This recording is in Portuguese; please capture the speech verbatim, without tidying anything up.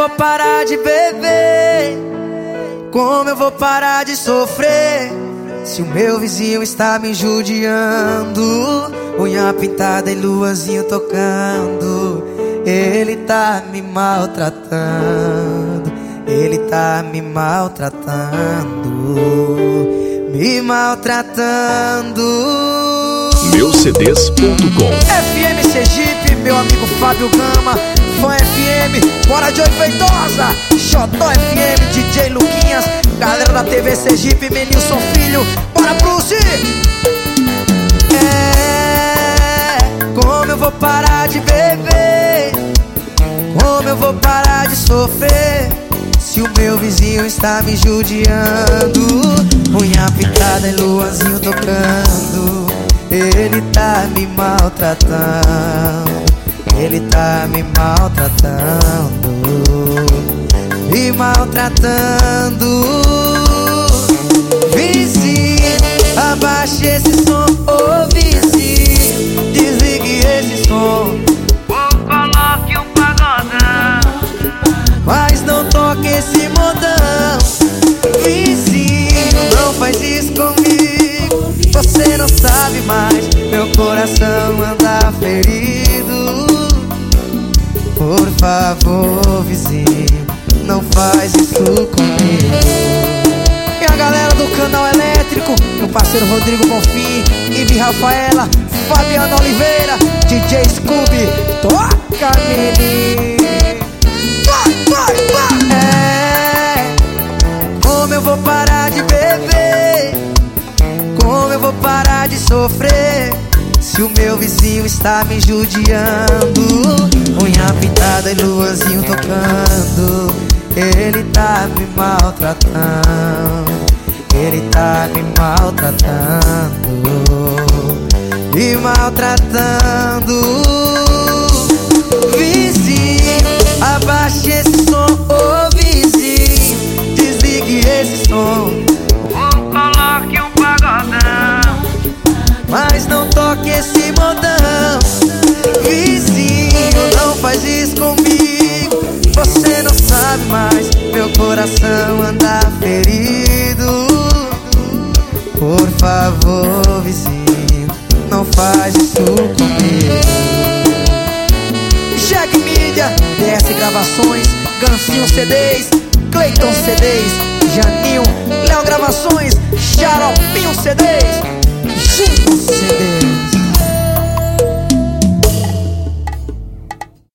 vou parar de beber? Como eu vou parar de sofrer? Se o meu vizinho está me judiando, unha pintada e luazinho tocando, ele tá me maltratando, ele tá me maltratando, me maltratando. meu c d s ponto com F M Sergipe, meu amigo Fábio Gama, Fã F M, Bora Joy Feitosa, Xodó F M, D J Luquinhas, galera da T V Sergipe, Menilson Filho, bora Bruce! É, como eu vou parar de beber? Como eu vou parar de sofrer? Se o meu vizinho está me judiando, unha pintada e luazinho tocando, ele tá me maltratando, ele tá me maltratando, me maltratando. Vizinho, abaixe esse som, ô vizinho, desligue esse som, ou coloque um pagodão, mas não toque esse modão. Vizinho, não faz isso comigo, você não sabe mais, meu coração anda ferido. Por favor, vizinho, não faz isso comigo. E a galera do Canal Elétrico, meu parceiro Rodrigo Bonfim, Ibi Rafaela, Fabiana Oliveira, D J Scooby, toca menino. Vai, vai, vai! É, como eu vou parar de beber? Como eu vou parar de sofrer? Se o meu vizinho está me judiando, unha pintada e luazinho tocando, ele tá me maltratando, ele tá me maltratando, me maltratando. Vizinho, abaixe esse som, ô vizinho, desligue esse som, ou coloque um pagodão, mas não toque esse modão. Vizinho, não faz isso comigo, você não sabe mais, meu coração anda ferido. Por favor, vizinho, não faz isso comigo. Chegue Mídia, D S Gravações, Gancinho C Ds, Cleiton C Ds, Janinho, Léo Gravações, Xaropinho C Ds, Chico C Ds.